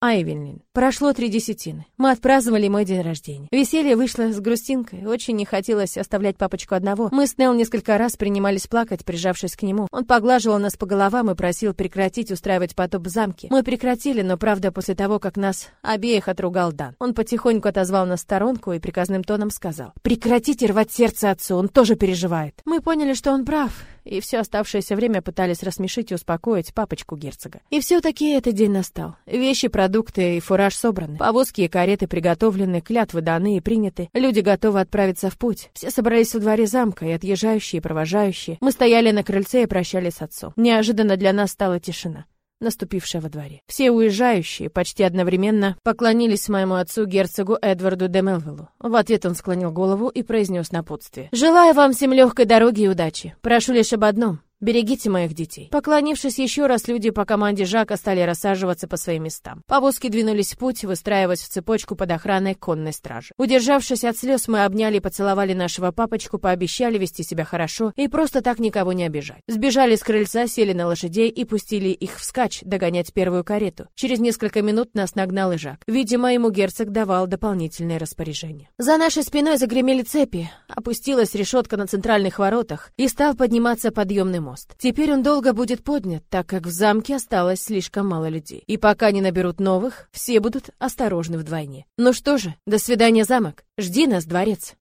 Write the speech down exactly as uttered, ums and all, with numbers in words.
Айвенлин. Прошло три десятины. Мы отпраздновали мой день рождения. Веселье вышло с грустинкой. Очень не хотелось оставлять папочку одного. Мы с Нелл несколько раз принимались плакать, прижавшись к нему. Он поглаживал нас по головам и просил прекратить устраивать потоп в замке. Мы прекратили, но правда после того, как нас обеих отругал Дан. Он потихоньку отозвал нас в сторонку и приказным тоном сказал: «Прекратите рвать сердце отцу, он тоже переживает». Мы поняли, что он прав, и все оставшееся время пытались рассмешить и успокоить папочку герцога. И все-таки этот день настал. Вещи, продукты и фураж собраны. Повозки и кареты приготовлены, клятвы даны и приняты. Люди готовы отправиться в путь. Все собрались во дворе замка, и отъезжающие, и провожающие. Мы стояли на крыльце и прощались с отцом. Неожиданно для нас стала тишина, наступившая во дворе. Все уезжающие почти одновременно поклонились моему отцу, герцогу Эдварду де Мелвиллу. В ответ он склонил голову и произнес напутствие: «Желаю вам всем легкой дороги и удачи. Прошу лишь об одном. Берегите моих детей». Поклонившись еще раз, люди по команде Жака стали рассаживаться по своим местам. Повозки двинулись в путь, выстраиваясь в цепочку под охраной конной стражи. Удержавшись от слез, мы обняли и поцеловали нашего папочку, пообещали вести себя хорошо и просто так никого не обижать. Сбежали с крыльца, сели на лошадей и пустили их вскачь догонять первую карету. Через несколько минут нас нагнал и Жак. Видимо, ему герцог давал дополнительные распоряжения. За нашей спиной загремели цепи, опустилась решетка на центральных воротах и стал подниматься подъемный мост. Теперь он долго будет поднят, так как в замке осталось слишком мало людей. И пока не наберут новых, все будут осторожны вдвойне. Ну что же, до свидания, замок. Жди нас, дворец.